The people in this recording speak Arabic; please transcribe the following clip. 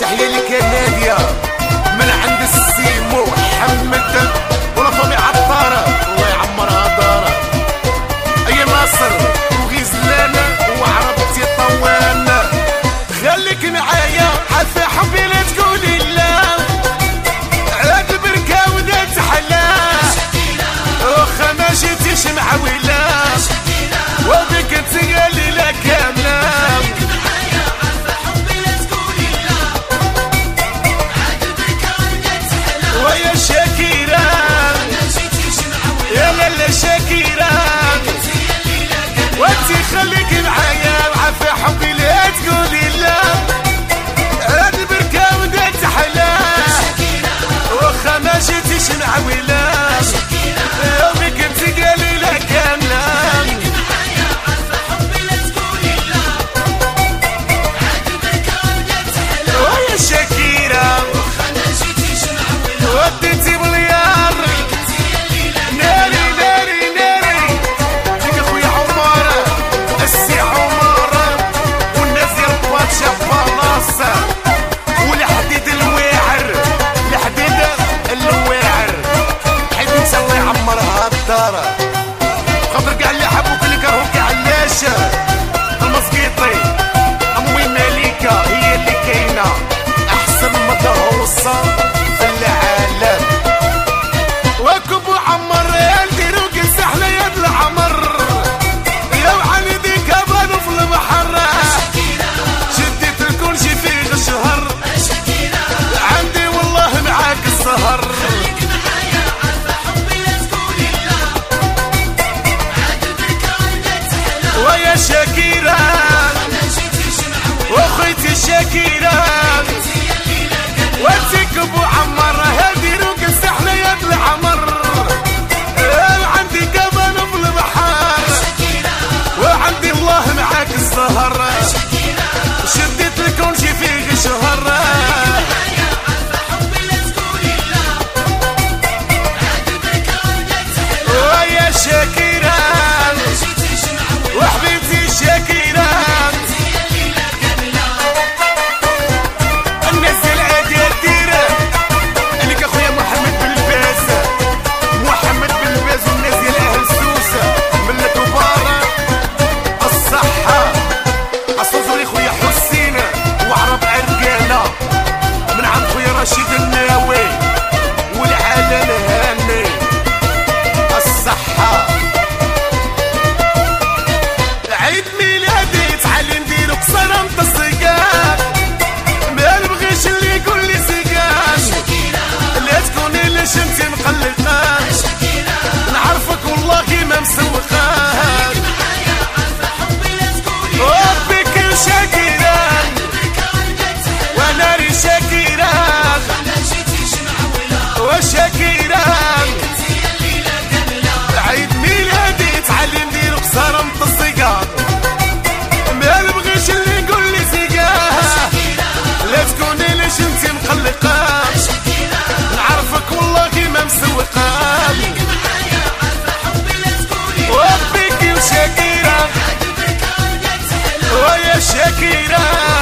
تحية لك يا نادية من عند السيمو محمد ولطمي عطارة الله يعمرها دارة. أي مصر وغزلانة وعربتي طوانة خليك معايا حتى حبي لا تقولي لا عاد البركة ودات حلا واخا ما جيتيش معويلة وبك تقالي لا كاملة ويا شاكيرة يا لالا شاكيرة وانتي خليك معايا وعافى حبي لا تقولي لا هاد البركة ودات حلا واخا ما جيتيش معويلة يومك تقالي لا كاملة ويا شاكيرة وديتي مليار ناري ناري ناري ليك اخويا عمر السي عمر والناس ديال باتشا بلاصة والحديد الواعر الحديد الواعر حيت انت الله يعمرها الدار خاطر كاع اللي حبوك اللي كرهوك علاش المسقيطي امي مالكة هي اللي كاينة احسن مدهوصة في العالم وكبو عمر نديرو كالسحلة يد العمر يا وعندي كبانو في البحر شديت الكل شي فيه الشهر عندي والله معاك السهر ويا شاكيرة واخوتي شاكيرة وانتي كبو عمر هديرو كالسحلة يد العمر عندي كمان في البحر وعندي الله معاك السهر شديت الكون شي فيه شهر ويا شاكيرة وحبيبتي شاكيرة رشيد الناوي والعالم الهاني الصحة عيد ميلادي تعالي نديرو قصيرة نتا الصيقان ما نبغيش اللي يقول لي صيقان لا تكوني ليش انتي مقلقان نعرفك والله كيما مسوقان وبك شاكران وناري شاكران وشاكيرة عيد ميلادي تعالي ندير قصارى نتا الصيقان ما نبغيش اللي يقول لي صيقان لا تكوني ليش انتي مقلقان نعرفك والله كيما مسوقان وبيكي وشاكيرة ويا شاكيرة